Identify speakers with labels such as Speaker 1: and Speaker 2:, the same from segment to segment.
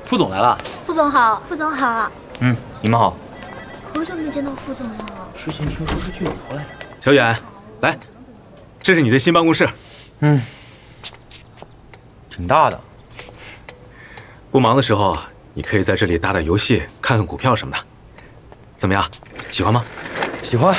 Speaker 1: 副总来了。
Speaker 2: 副总好，副总好。
Speaker 3: 你们好。
Speaker 2: 好久没见到副总了。
Speaker 1: 之前听说是去旅游来着。
Speaker 4: 小远，来，这是你的新办公室。
Speaker 3: 挺大的。
Speaker 4: 不忙的时候，你可以在这里打打游戏，看看股票什么的。怎么样，喜欢吗？
Speaker 3: 喜欢。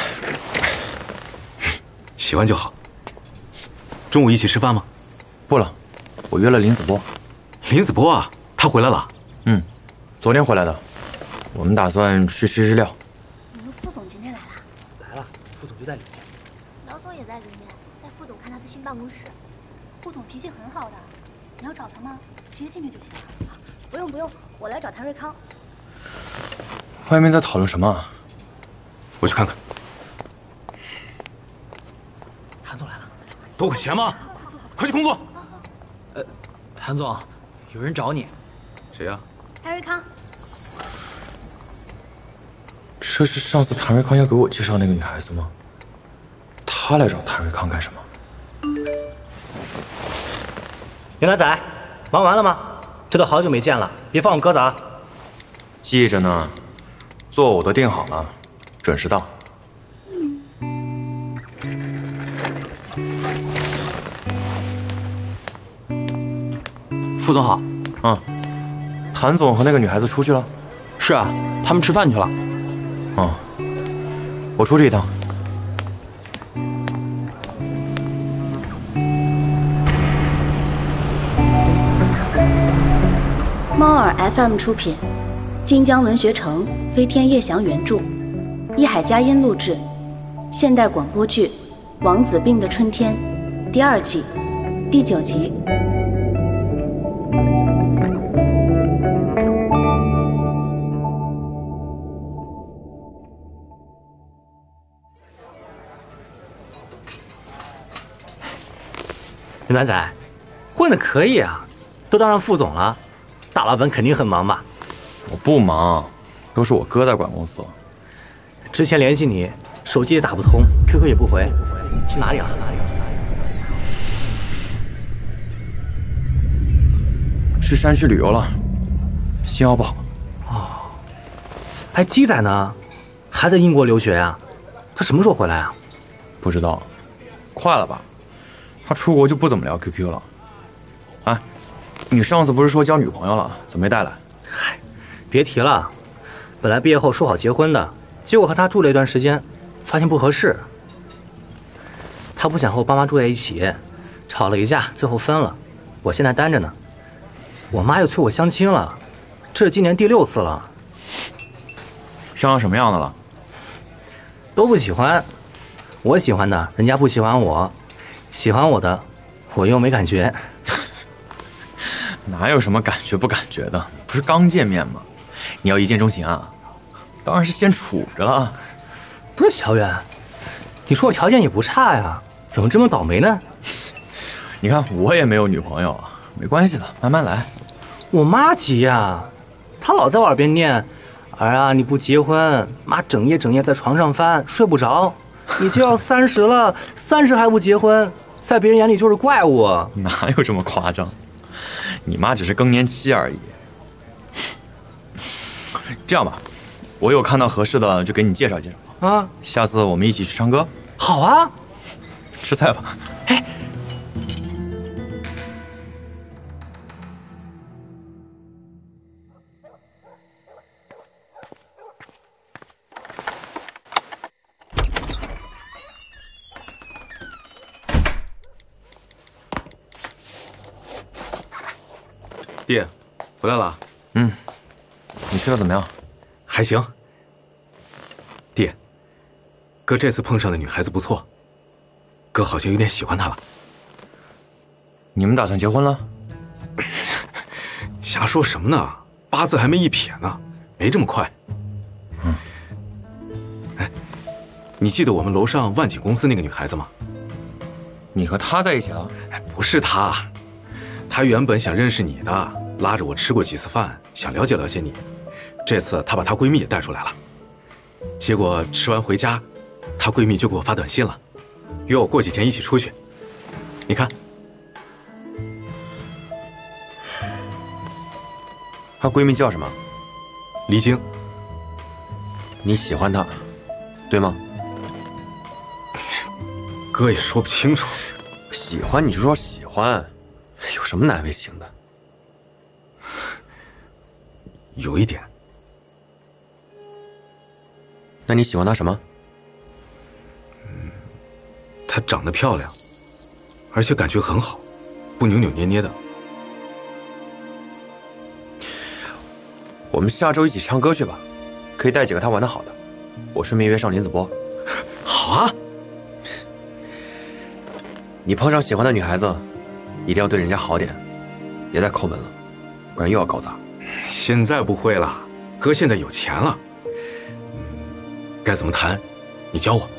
Speaker 4: 喜欢就好。中午一起吃饭吗？
Speaker 3: 不了，我约了林子波。
Speaker 4: 林子波啊，他回来了。
Speaker 3: 昨天回来的。我们打算去吃日料。
Speaker 2: 你们副总今天来了？
Speaker 1: 来了，副总就在里面。
Speaker 2: 老总也在里面，带副总看他的新办公室。副总脾气很好的，你要找他吗？直接进去就行了。不用不用，我来找谭瑞康。
Speaker 3: 外面在讨论什么？
Speaker 4: 我去看看。
Speaker 1: 谭总来了。
Speaker 4: 都很闲吗？快去工作。
Speaker 1: 谭总，有人找你。
Speaker 4: 谁呀？
Speaker 2: 谭瑞康。
Speaker 3: 这是上次谭瑞康要给我介绍那个女孩子吗？他来找谭瑞康干什么？
Speaker 5: 牛奶仔，忙完了吗？这都好久没见了，别放我鸽子啊！
Speaker 3: 记着呢，座我都订好了，准时到。
Speaker 1: 副总好。
Speaker 3: 谭总和那个女孩子出去了？
Speaker 1: 是啊，他们吃饭去了。
Speaker 3: 我出去一趟。
Speaker 6: 猫耳 FM 出品，晋江文学城飞天夜翔原著，一海佳音录制，现代广播剧《王子病的春天》第2季第9集。
Speaker 5: 牛奶仔，混得可以啊，都当上副总了，大老板肯定很忙吧？
Speaker 3: 我不忙，都是我哥在管公司。
Speaker 5: 之前联系你，手机也打不通，QQ 也不回，去哪里了？
Speaker 3: 去山区旅游了，信号不好。
Speaker 5: 还鸡仔呢，还在英国留学呀？他什么时候回来啊？
Speaker 3: 不知道，快了吧？他出国就不怎么聊 QQ 了。哎，你上次不是说交女朋友了，怎么没带来？
Speaker 5: 嗨，别提了，本来毕业后说好结婚的，结果和他住了一段时间，发现不合适。他不想和我爸妈住在一起，吵了一架，最后分了。我现在单着呢，我妈又催我相亲了，这是今年第6次了。
Speaker 3: 商量什么样的了？
Speaker 5: 都不喜欢，我喜欢的人家不喜欢我，喜欢我的我又没感觉。
Speaker 3: 哪有什么感觉不感觉的？不是刚见面吗？你要一见钟情啊？当然是先处着了。
Speaker 5: 不是小远，你说我条件也不差呀，怎么这么倒霉呢？
Speaker 3: 你看我也没有女朋友，没关系的，慢慢来。
Speaker 5: 我妈急呀，她老在我耳边念：“儿啊，你不结婚，妈整夜在床上翻，睡不着。你就要30了，30还不结婚，在别人眼里就是怪物。”
Speaker 3: 哪有这么夸张？你妈只是更年期而已。这样吧，我有看到合适的就给你介绍介绍
Speaker 5: 啊。
Speaker 3: 下次我们一起去唱歌。
Speaker 5: 好啊，
Speaker 3: 吃菜吧。
Speaker 5: 哎，
Speaker 4: 弟，回来了。
Speaker 3: 你去的怎么样？
Speaker 4: 还行。弟，哥这次碰上的女孩子不错，哥好像有点喜欢她了。
Speaker 3: 你们打算结婚了？
Speaker 4: 瞎说什么呢？八字还没一撇呢，没这么快。哎，你记得我们楼上万景公司那个女孩子吗？
Speaker 3: 你和她在一起了？
Speaker 4: 哎，不是她，她原本想认识你的，拉着我吃过几次饭，想了解了解你。这次她把她闺蜜也带出来了，结果吃完回家，她闺蜜就给我发短信了，约我过几天一起出去。你看，
Speaker 3: 她闺蜜叫什么？
Speaker 4: 黎晶。
Speaker 3: 你喜欢她，对吗？
Speaker 4: 哥也说不清楚。
Speaker 3: 喜欢你就说喜欢，有什么难为情的？
Speaker 4: 有一点。
Speaker 3: 那你喜欢她什么？
Speaker 4: 她长得漂亮，而且感觉很好，不扭扭捏捏的。
Speaker 3: 我们下周一起唱歌去吧，可以带几个她玩得好的，我顺便约上林子波。
Speaker 4: 好啊。
Speaker 3: 你碰上喜欢的女孩子，一定要对人家好点，别再抠门了，不然又要搞砸。
Speaker 4: 现在不会了，哥现在有钱了。该怎么谈，你教我。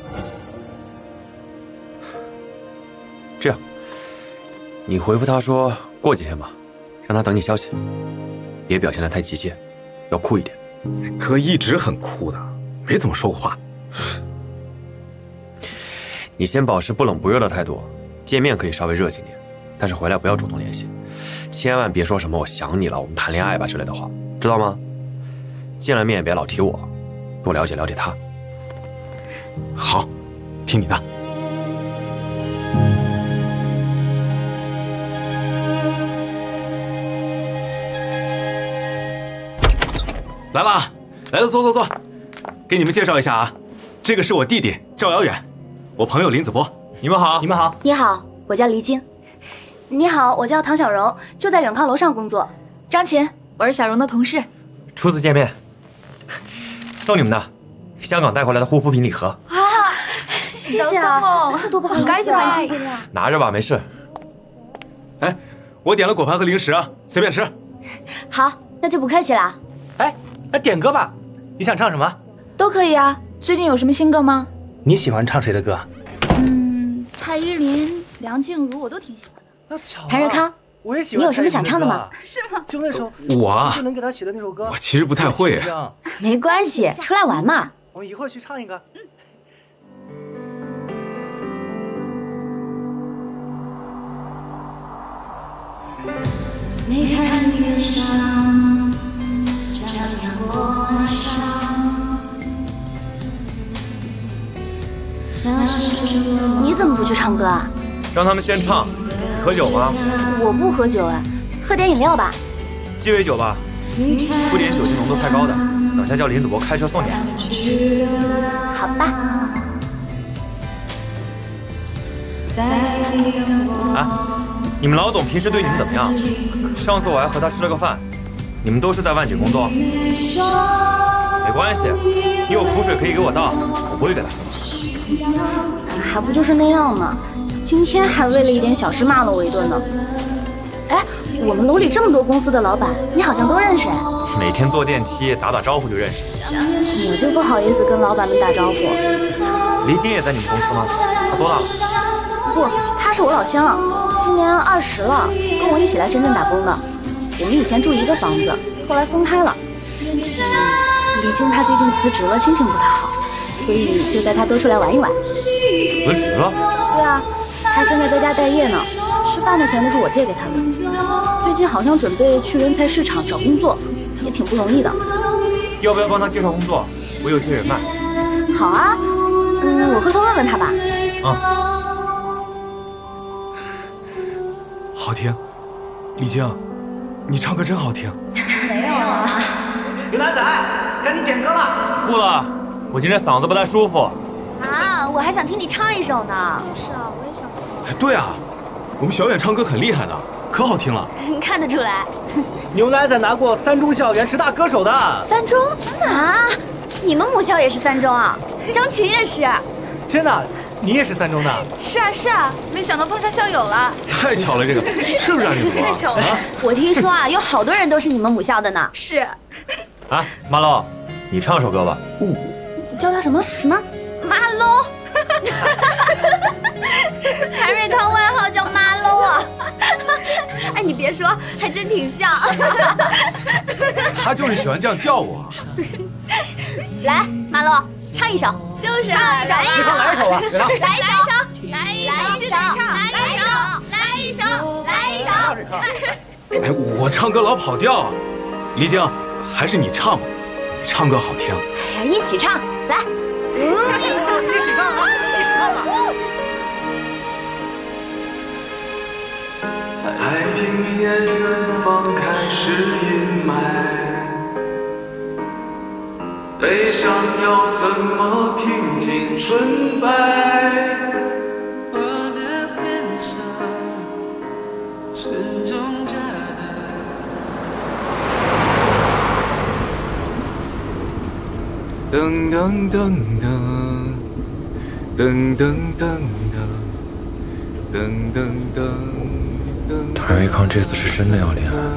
Speaker 3: 这样，你回复他说过几天吧，让他等你消息，别表现得太急切，要酷一点。
Speaker 4: 哥一直很酷的，没怎么说过话。
Speaker 3: 你先保持不冷不热的态度，见面可以稍微热情点，但是回来不要主动联系，千万别说什么我想你了，我们谈恋爱吧之类的话，知道吗？见了面也别老提我，多了解了解他。
Speaker 4: 好，听你的。来了，来了，坐坐坐，给你们介绍一下啊，这个是我弟弟赵遥远，我朋友林子波。
Speaker 3: 你们好，
Speaker 5: 你们好。
Speaker 6: 你好，我叫黎晶。你好，我叫唐小柔，就在远康楼上工作。
Speaker 2: 张琴，我是小荣的同事。
Speaker 3: 初次见面，送你们的香港带回来的护肤品礼盒。
Speaker 6: 谢谢啊，这多不好意思啊，
Speaker 3: 拿着吧，没事。
Speaker 4: 哎，我点了果盘和零食啊，随便吃。
Speaker 6: 好，那就不客气了。
Speaker 5: 哎，点歌吧，你想唱什么？
Speaker 2: 都可以啊。最近有什么新歌吗？
Speaker 5: 你喜欢唱谁的歌？
Speaker 2: 蔡依林、梁静茹我都挺喜欢的。
Speaker 5: 要巧啊，
Speaker 6: 谭瑞康，
Speaker 5: 我也喜欢。
Speaker 6: 你有什么想唱的吗？
Speaker 2: 是吗？
Speaker 5: 就那首
Speaker 4: 我啊，
Speaker 5: 就能给他写的那首歌。
Speaker 4: 我其实不太会。
Speaker 6: 没关系，出来玩嘛。
Speaker 5: 我们一会儿去唱一个。
Speaker 7: 没看月上照亮我伤，
Speaker 6: 你怎么不去唱歌啊？
Speaker 3: 让他们先唱。喝酒吗？
Speaker 6: 我不喝酒哎，喝点饮料吧。
Speaker 3: 鸡尾酒吧，不点酒精浓度太高的。等下叫林子博开车送你们去。
Speaker 6: 好吧。
Speaker 3: 你们老总平时对你们怎么样？上次我还和他吃了个饭。你们都是在万锦工作？没关系，你有苦水可以给我倒，我不会给他说的。
Speaker 6: 还不就是那样嘛。今天还为了一点小事骂了我一顿呢。哎，我们楼里这么多公司的老板，你好像都认识哎。
Speaker 3: 每天坐电梯打招呼就认识。
Speaker 6: 我就不好意思跟老板们打招呼。
Speaker 3: 黎晶也在你们公司吗？他多大了？
Speaker 6: 不，他是我老乡，今年20了，跟我一起来深圳打工的。我们以前住一个房子，后来分开了。黎晶她最近辞职了，心情不太好，所以就带她多出来玩一玩。
Speaker 3: 辞职了？
Speaker 6: 对啊，她现在在家待业呢，吃饭的钱都是我借给她的。最近好像准备去人才市场找工作，也挺不容易的。
Speaker 3: 要不要帮她介绍工作？我有些人脉。
Speaker 6: 好啊，我回头问问她吧。
Speaker 4: 好听，丽晶，你唱歌真好听。
Speaker 2: 没有啊。
Speaker 5: 牛奶仔，该你点歌了。
Speaker 3: 不了，我今天嗓子不太舒服。
Speaker 6: 啊，我还想听你唱一首呢。
Speaker 2: 是啊，我也想喝。
Speaker 4: 对啊，我们小远唱歌很厉害的，可好听了。
Speaker 6: 看得出来。
Speaker 5: 牛奶仔拿过3中校园10大歌手的。
Speaker 6: 3中？真的啊？你们母校也是3中啊？张琴也是。
Speaker 5: 真的？你也是3中的？
Speaker 2: 是啊是啊，没想到碰上校友了。
Speaker 4: 太巧了，这个是不是啊，李子博？
Speaker 2: 太巧了。
Speaker 6: 我听说啊，有好多人都是你们母校的呢。
Speaker 2: 是。
Speaker 3: 啊，马喽，你唱首歌吧。
Speaker 6: 叫他什么？马喽。谭瑞康外号叫马喽啊。哎，你别说，还真挺像。
Speaker 4: 他就是喜欢这样叫我。
Speaker 6: 来，马喽，唱一首。
Speaker 2: 就是啊，来一首吧。
Speaker 6: 来一首。
Speaker 2: 来一首。
Speaker 4: 哎，我唱歌老跑调。 黎晶，还是你唱吧，你唱歌好听。
Speaker 2: 哎呀，一起唱，来，
Speaker 1: 一起唱啊，一起唱吧。
Speaker 8: 太平间远方开始阴霾，悲伤要怎么平静纯白？我的悲伤始终假的。噔噔噔噔，噔噔噔噔，噔噔噔。
Speaker 3: 谭瑞康这次是真的要恋爱了，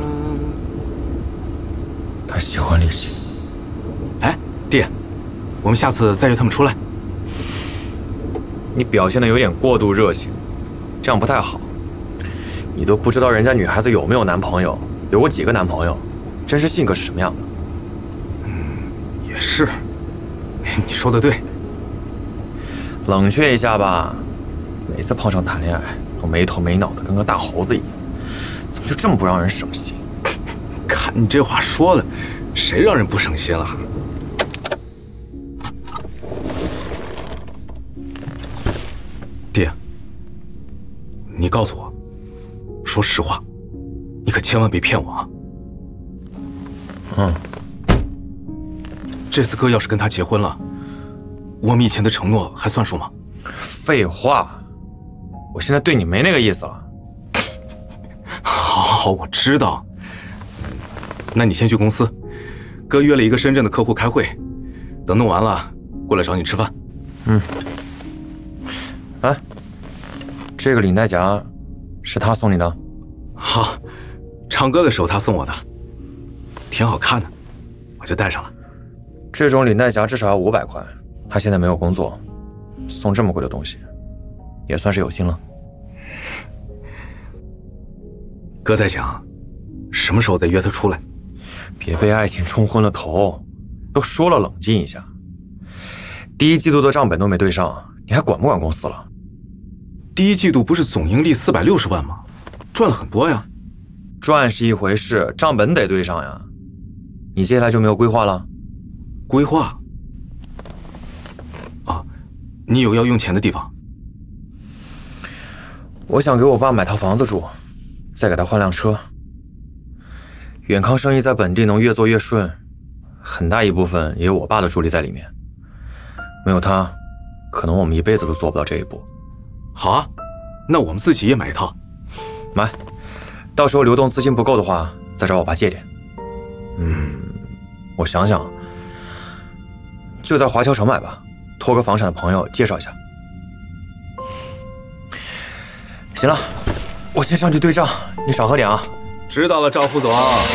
Speaker 3: 他喜欢李琦。
Speaker 4: 哎，爹，我们下次再约他们出来。
Speaker 3: 你表现的有点过度热情，这样不太好。你都不知道人家女孩子有没有男朋友，有过几个男朋友，真实性格是什么样的。
Speaker 4: 也是，你说的对。
Speaker 3: 冷却一下吧，每次碰上谈恋爱都没头没脑的，跟个大猴子一样，怎么就这么不让人省心？
Speaker 4: 看你这话说的，谁让人不省心了？爹，你告诉我，说实话，你可千万别骗我啊！这次哥要是跟他结婚了，我们以前的承诺还算数吗？
Speaker 3: 废话，我现在对你没那个意思了。
Speaker 4: 好，我知道。那你先去公司，哥约了一个深圳的客户开会，等弄完了过来找你吃饭。
Speaker 3: 哎，这个领带夹是他送你的？
Speaker 4: 好，唱歌的时候他送我的，挺好看的，我就戴上了。
Speaker 3: 这种领带夹至少要500块，他现在没有工作，送这么贵的东西，也算是有心了。
Speaker 4: 哥在想，什么时候再约他出来？
Speaker 3: 别被爱情冲昏了头，都说了冷静一下。第一季度的账本都没对上，你还管不管公司了？
Speaker 4: 第一季度不是总盈利460万吗？赚了很多呀。
Speaker 3: 赚是一回事，账本得对上呀。你接下来就没有规划了？
Speaker 4: 规划？啊，你有要用钱的地方？
Speaker 3: 我想给我爸买套房子住，再给他换辆车。远康生意在本地能越做越顺，很大一部分也有我爸的助力在里面。没有他，可能我们一辈子都做不到这一步。
Speaker 4: 好啊，那我们自己也买一套。
Speaker 3: 买，到时候流动资金不够的话，再找我爸借点。我想想，就在华侨城买吧，托个房产的朋友介绍一下。行了，我先上去对账，你少喝点啊。
Speaker 4: 知道了，赵副总。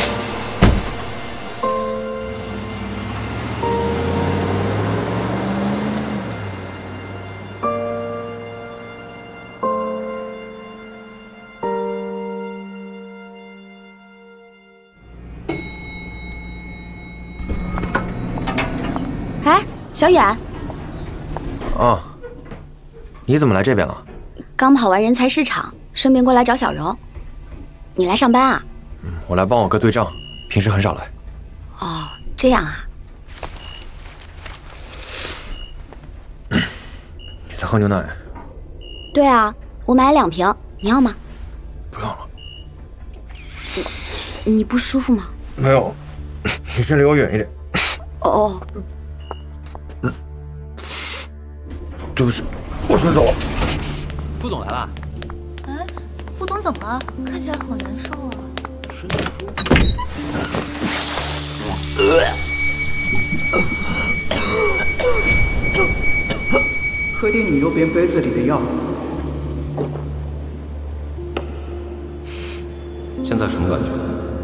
Speaker 2: 哎，小远，
Speaker 3: 啊，你怎么来这边了？
Speaker 2: 刚跑完人才市场，顺便过来找小柔。你来上班啊？
Speaker 3: 我来帮我哥对账，平时很少来。
Speaker 2: 哦，这样啊。
Speaker 3: 你在喝牛奶？
Speaker 2: 对啊，我买了2瓶，你要吗？
Speaker 3: 不用了。
Speaker 2: 你不舒服吗？
Speaker 3: 没有，你先离我远一点。
Speaker 2: 哦，
Speaker 3: 对不起，我先走了。
Speaker 5: 副总来了。
Speaker 2: 哎，副总怎么了？看起来好难受啊。
Speaker 5: 身体不舒服。
Speaker 9: 喝点你右边杯子里的药。
Speaker 3: 现在什么感觉？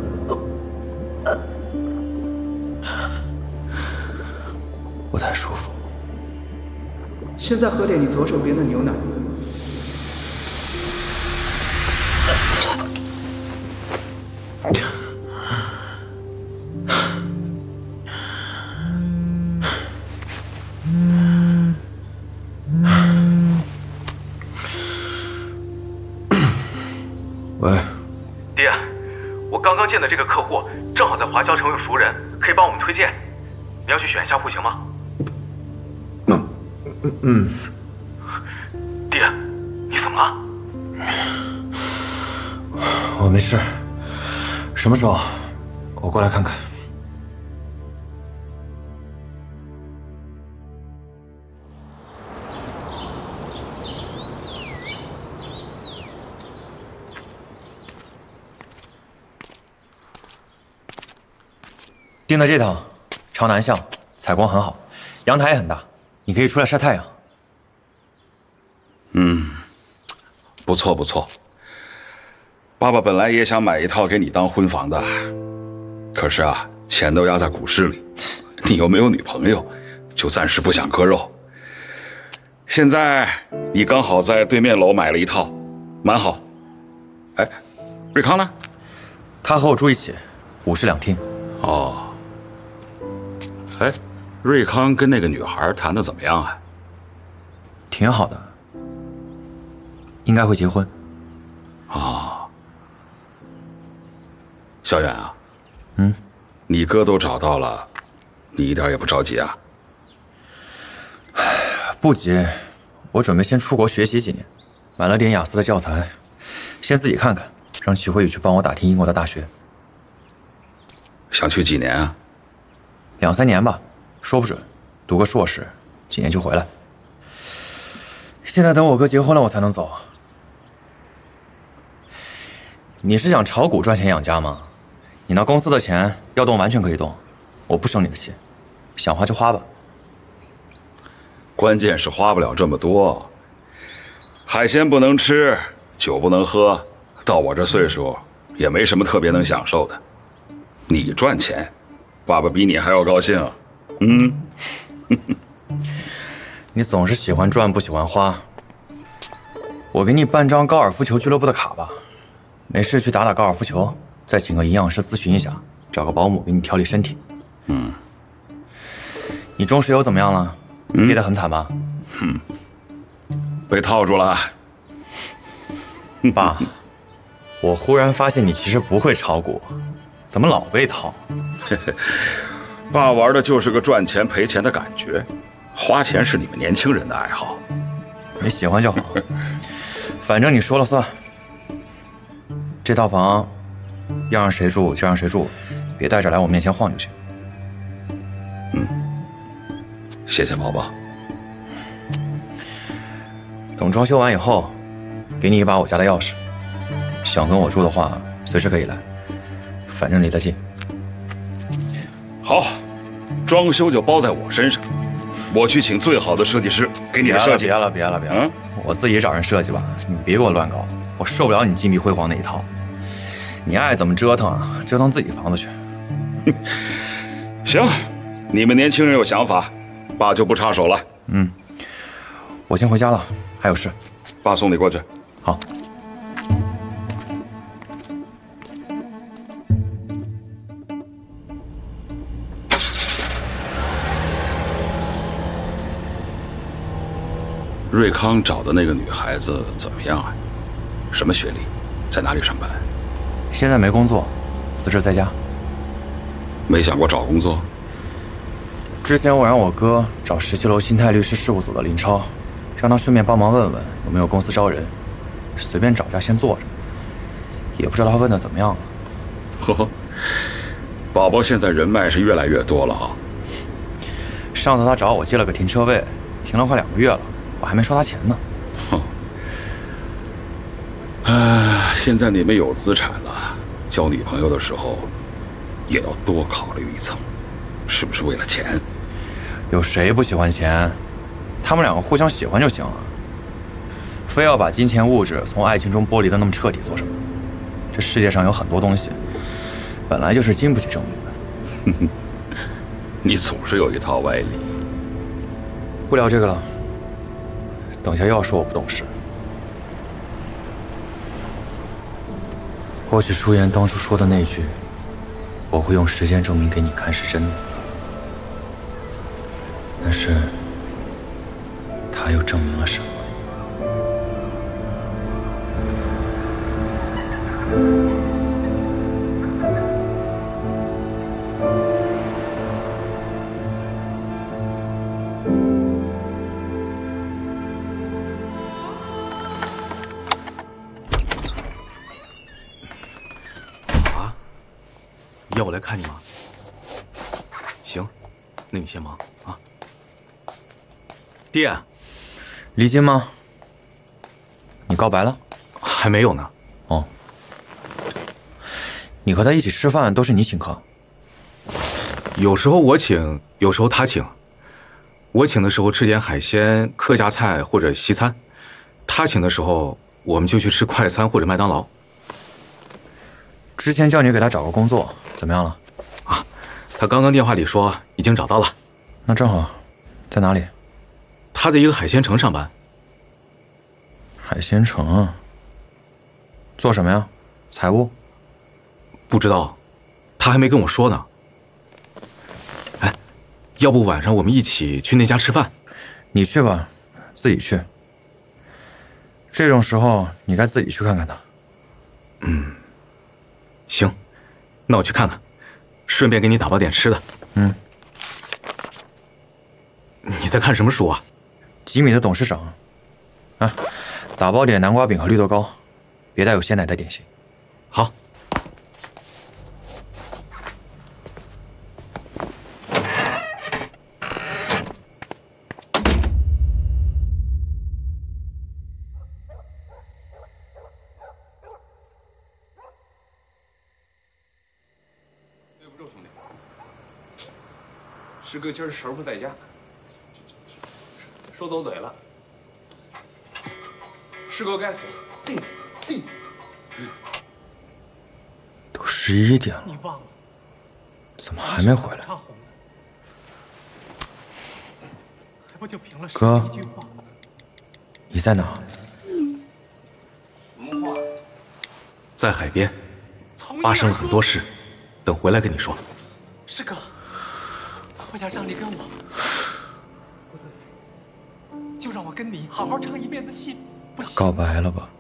Speaker 3: 不太舒服。
Speaker 9: 现在喝点你左手边的牛奶。
Speaker 3: 喂，
Speaker 8: 爹，我刚
Speaker 4: 刚刚见的这个客户正好在华侨城有熟人，可以帮我们推荐。你要去选一下户型吗？爹，你怎么了？
Speaker 3: 我没事。什么时候？我过来看看。订的这套，朝南向，采光很好，阳台也很大，你可以出来晒太阳。
Speaker 10: 不错不错。爸爸本来也想买一套给你当婚房的，可是啊，钱都压在股市里，你又没有女朋友，就暂时不想割肉。现在你刚好在对面楼买了一套，蛮好。哎，瑞康呢？
Speaker 3: 他和我住一起，5室2厅。
Speaker 10: 哦。哎，瑞康跟那个女孩谈得怎么样啊？
Speaker 3: 挺好的，应该会结婚。
Speaker 10: 小远啊，你哥都找到了，你一点也不着急啊？
Speaker 3: 不急，我准备先出国学习几年，买了点雅思的教材，先自己看看，让曲慧宇去帮我打听英国的大学。
Speaker 10: 想去几年啊
Speaker 3: ？2、3年吧，说不准，读个硕士，几年就回来。现在等我哥结婚了，我才能走。你是想炒股赚钱养家吗？你那公司的钱要动完全可以动，我不生你的气，想花就花吧。
Speaker 10: 关键是花不了这么多，海鲜不能吃，酒不能喝，到我这岁数也没什么特别能享受的。你赚钱，爸爸比你还要高兴。
Speaker 3: 你总是喜欢赚不喜欢花。我给你办张高尔夫球俱乐部的卡吧，没事去打打高尔夫球，再请个营养师咨询一下，找个保姆给你调理身体。你中石油怎么样了？跌得很惨吧？
Speaker 10: 被套住了。
Speaker 3: 爸，我忽然发现你其实不会炒股，怎么老被套？
Speaker 10: 爸玩的就是个赚钱赔钱的感觉，花钱是你们年轻人的爱好。
Speaker 3: 你喜欢就好，反正你说了算。这套房要让谁住就让谁住，别带着来我面前晃就行。
Speaker 10: 谢谢宝宝。
Speaker 3: 等装修完以后，给你一把我家的钥匙，想跟我住的话，随时可以来，反正离得近。
Speaker 10: 好，装修就包在我身上，我去请最好的设计师给你的设计。
Speaker 3: 别了，我自己找人设计吧，你别给我乱搞，我受不了你金碧辉煌那一套。你爱怎么折腾啊，折腾自己房子去。
Speaker 10: 行，你们年轻人有想法，爸就不插手了。
Speaker 3: 我先回家了，还有事，
Speaker 10: 爸送你过去。
Speaker 3: 好。
Speaker 10: 瑞康找的那个女孩子怎么样啊？什么学历？在哪里上班？
Speaker 3: 现在没工作，辞职在家。
Speaker 10: 没想过找工作？
Speaker 3: 之前我让我哥找17楼新泰律师事务所的林超，让他顺便帮忙问问有没有公司招人，随便找家先做着。也不知道他问的怎么样了。
Speaker 10: 呵呵，宝宝现在人脉是越来越多了啊。
Speaker 3: 上次他找我借了个停车位，停了快2个月了，我还没收他钱呢。
Speaker 10: 现在你们有资产了，交女朋友的时候也要多考虑一层，是不是为了钱？
Speaker 3: 有谁不喜欢钱？他们2个互相喜欢就行了，非要把金钱物质从爱情中剥离的那么彻底做什么？这世界上有很多东西，本来就是经不起证明的。
Speaker 10: 你总是有一套歪理。
Speaker 3: 不聊这个了，等一下又要说我不懂事。或许舒言当初说的那句“我会用时间证明给你看”是真的，但是他又证明了什么？
Speaker 4: 要我来看你吗？行，那你先忙啊。爹，
Speaker 3: 离金吗？你告白了？
Speaker 4: 还没有呢。
Speaker 3: 哦，你和他一起吃饭都是你请客？
Speaker 4: 有时候我请，有时候他请。我请的时候吃点海鲜、客家菜或者西餐，他请的时候我们就去吃快餐或者麦当劳。
Speaker 3: 之前叫你给他找个工作，怎么样了？
Speaker 4: 啊，他刚刚电话里说已经找到了。
Speaker 3: 那正好，在哪里？
Speaker 4: 他在一个海鲜城上班。
Speaker 3: 海鲜城？做什么呀？财务？
Speaker 4: 不知道，他还没跟我说呢。哎，要不晚上我们一起去那家吃饭？
Speaker 3: 你去吧，自己去。这种时候你该自己去看看他。
Speaker 4: 嗯，行，那我去看看，顺便给你打包点吃的。
Speaker 3: 嗯。
Speaker 4: 你在看什么书啊？
Speaker 3: 吉米的董事长。啊，打包点南瓜饼和绿豆糕，别带有鲜奶的点心。
Speaker 4: 好。
Speaker 11: 对不住，兄弟，师哥今儿神不在家，说走嘴了。师哥该死。
Speaker 3: 都11点了，
Speaker 11: 你忘了？
Speaker 3: 怎么还没回来？
Speaker 11: 还不就凭了
Speaker 3: 哥，
Speaker 11: 一句话？
Speaker 3: 你在哪？
Speaker 11: 什么话？
Speaker 4: 在海边，发生了很多事，等回来跟你说。
Speaker 11: 师哥，我想让你跟我，不对，就让我跟你好好唱一辈子戏，不行？
Speaker 3: 告白了吧？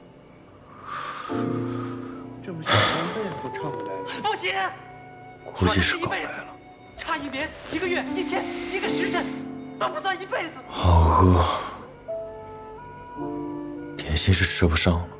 Speaker 11: 这么想半辈子都唱不来。不行，
Speaker 3: 估计是告白了。
Speaker 11: 差1年、1个月、1天、1个时辰，都不算一辈子。
Speaker 3: 好饿，点心是吃不上了。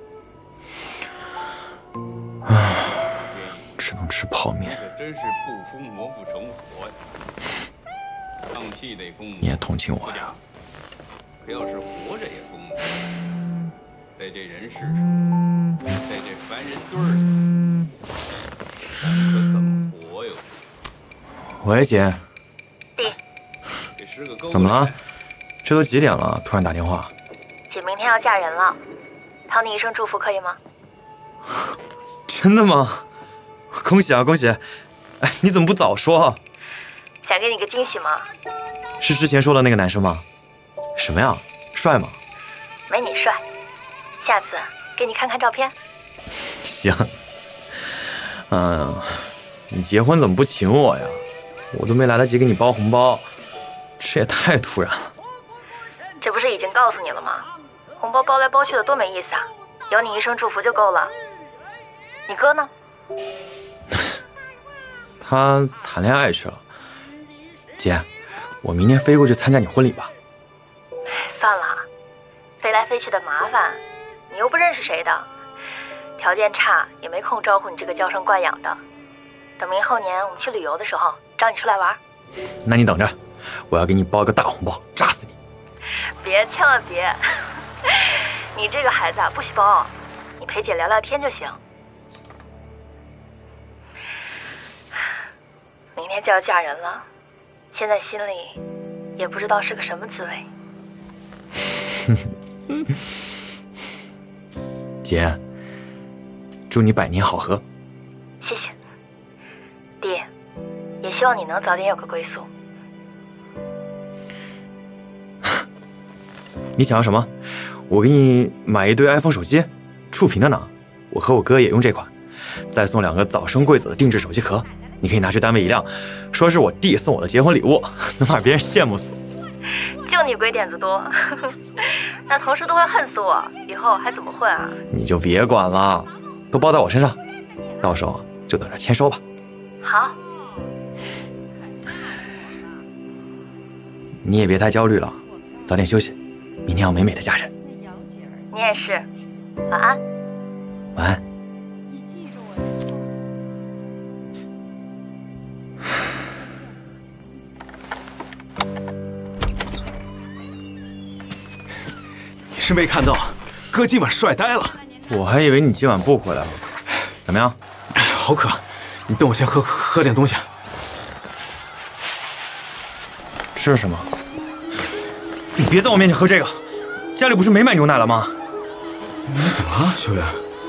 Speaker 3: 唉，只能吃泡面。
Speaker 11: 这真是不疯魔不成活呀！唱戏得疯魔，
Speaker 3: 你也同情我呀？
Speaker 11: 可要是活着也疯魔，在这人世上，在这凡人堆儿里，可怎么活哟？
Speaker 3: 喂，姐。
Speaker 2: 弟。
Speaker 11: 给师哥勾。
Speaker 3: 怎么了？这都几点了？突然打电话。
Speaker 2: 姐明天要嫁人了，讨你一声祝福可以吗？
Speaker 3: 真的吗？恭喜啊，恭喜！哎，你怎么不早说？
Speaker 2: 想给你个惊喜吗？
Speaker 3: 是之前说的那个男生吗？什么呀？帅吗？
Speaker 2: 没你帅。下次给你看看照片。
Speaker 3: 行。你结婚怎么不请我呀？我都没来得及给你包红包，这也太突然了。
Speaker 2: 这不是已经告诉你了吗？红包包来包去的多没意思啊！有你一声祝福就够了。你哥呢？
Speaker 3: 他谈恋爱去了。姐，我明天飞过去参加你婚礼吧。
Speaker 2: 算了，飞来飞去的麻烦，你又不认识谁的，条件差也没空招呼你这个娇生惯养的。等明后年我们去旅游的时候，找你出来玩。
Speaker 3: 那你等着，我要给你包一个大红包，炸死你！
Speaker 2: 别，千万别！你这个孩子啊，不许包，你陪姐聊聊天就行。明天就要嫁人了，现在心里也不知道是个什么滋味。
Speaker 3: 姐，祝你百年好合。
Speaker 2: 谢谢。弟，也希望你能早点有个归宿。
Speaker 3: 你想要什么？我给你买一堆 iPhone 手机，触屏的呢。我和我哥也用这款，再送2个早生贵子的定制手机壳，你可以拿去单位一亮，说是我弟送我的结婚礼物，能把别人羡慕死。
Speaker 2: 就你鬼点子多，那同事都会恨死我，以后还怎么混啊？
Speaker 3: 你就别管了，都包在我身上，到时候就等着签收吧。
Speaker 2: 好。
Speaker 3: 你也别太焦虑了，早点休息，明天要美美的嫁人。
Speaker 2: 你也是，晚安。
Speaker 3: 晚安。
Speaker 4: 是没看到，哥今晚帅呆了。
Speaker 3: 我还以为你今晚不回来了。怎么样？
Speaker 4: 好渴，你等我先喝点东西。
Speaker 3: 吃什么？你别在我面前喝这个，家里不是没买牛奶了吗？
Speaker 4: 你怎么了，小远？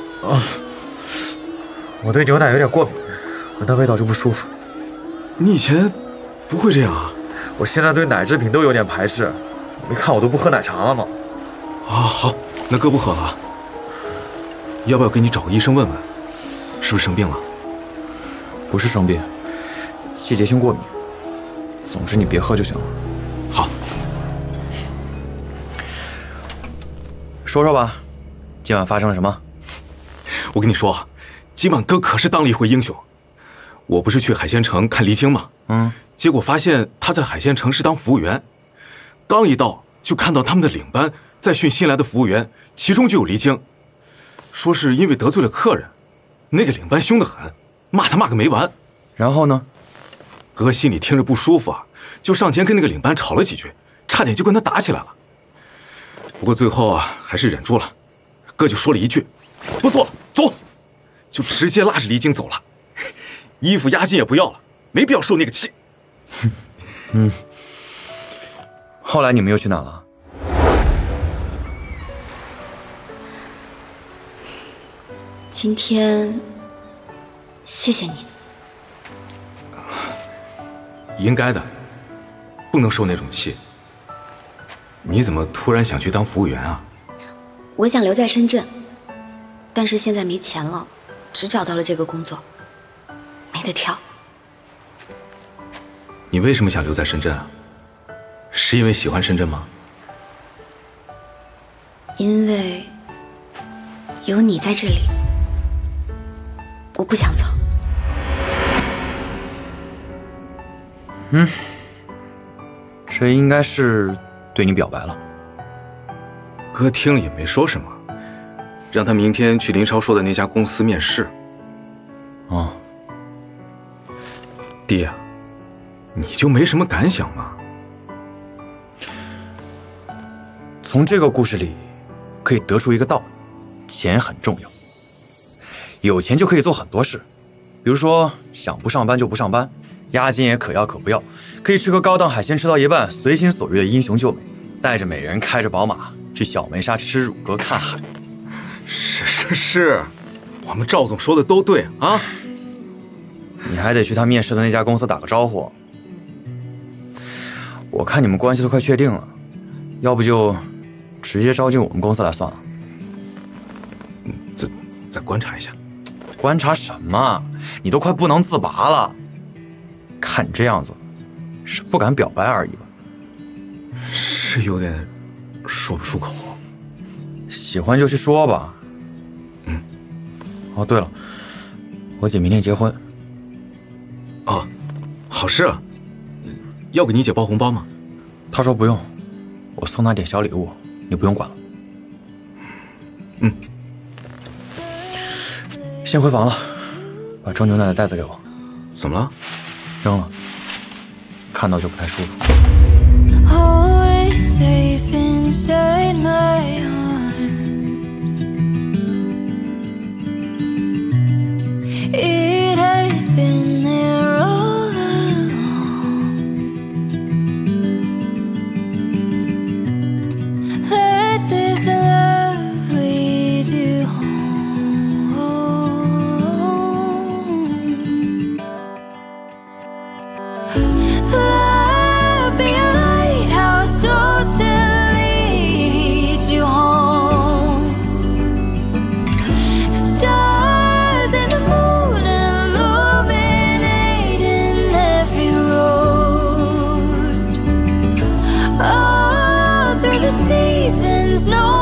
Speaker 3: 我对牛奶有点过敏，闻到味道就不舒服。
Speaker 4: 你以前不会这样啊？
Speaker 3: 我现在对奶制品都有点排斥，没看我都不喝奶茶了吗？
Speaker 4: 好，那哥不喝了。要不要给你找个医生问问，是不是生病了？
Speaker 3: 不是生病，季节性过敏。总之你别喝就行了。
Speaker 4: 好。
Speaker 3: 说说吧，今晚发生了什么？
Speaker 4: 我跟你说，今晚哥可是当了一回英雄。我不是去海鲜城看黎青吗？结果发现他在海鲜城是当服务员，刚一到就看到他们的领班在训新来的服务员，其中就有黎青。说是因为得罪了客人，那个领班凶得很，骂他骂个没完。
Speaker 3: 然后呢，
Speaker 4: 哥心里听着不舒服啊，就上前跟那个领班吵了几句，差点就跟他打起来了。不过最后啊，还是忍住了。哥就说了一句：“不做了，走。”就直接拉着黎青走了，衣服押金也不要了，没必要受那个气。
Speaker 3: 后来你们又去哪了？
Speaker 6: 今天，谢谢你。
Speaker 4: 应该的，不能受那种气。你怎么突然想去当服务员啊？
Speaker 6: 我想留在深圳，但是现在没钱了，只找到了这个工作，没得挑。
Speaker 4: 你为什么想留在深圳啊？是因为喜欢深圳吗？
Speaker 6: 因为有你在这里，我不想走。
Speaker 3: 这应该是对你表白了。
Speaker 4: 哥听了也没说什么，让他明天去林超说的那家公司面试。爹，你就没什么感想吗？
Speaker 3: 从这个故事里可以得出一个道理，钱很重要。有钱就可以做很多事，比如说想不上班就不上班，押金也可要可不要，可以吃个高档海鲜吃到一半，随心所欲的英雄救美，带着美人开着宝马去小梅沙吃乳鸽看海。
Speaker 4: 是，我们赵总说的都对啊。
Speaker 3: 你还得去他面试的那家公司打个招呼。我看你们关系都快确定了，要不就直接招进我们公司来算了。
Speaker 4: 再观察一下。
Speaker 3: 观察什么？你都快不能自拔了。看你这样子，是不敢表白而已吧？
Speaker 4: 是有点说不出口。
Speaker 3: 喜欢就去说吧。哦，对了，我姐明天结婚。
Speaker 4: 好事啊！要给你姐包红包吗？
Speaker 3: 她说不用，我送她点小礼物，你不用管了。先回房了，把装牛奶的袋子给我。
Speaker 4: 怎么了？
Speaker 3: 扔了，看到就不太舒服。
Speaker 7: Seasons, no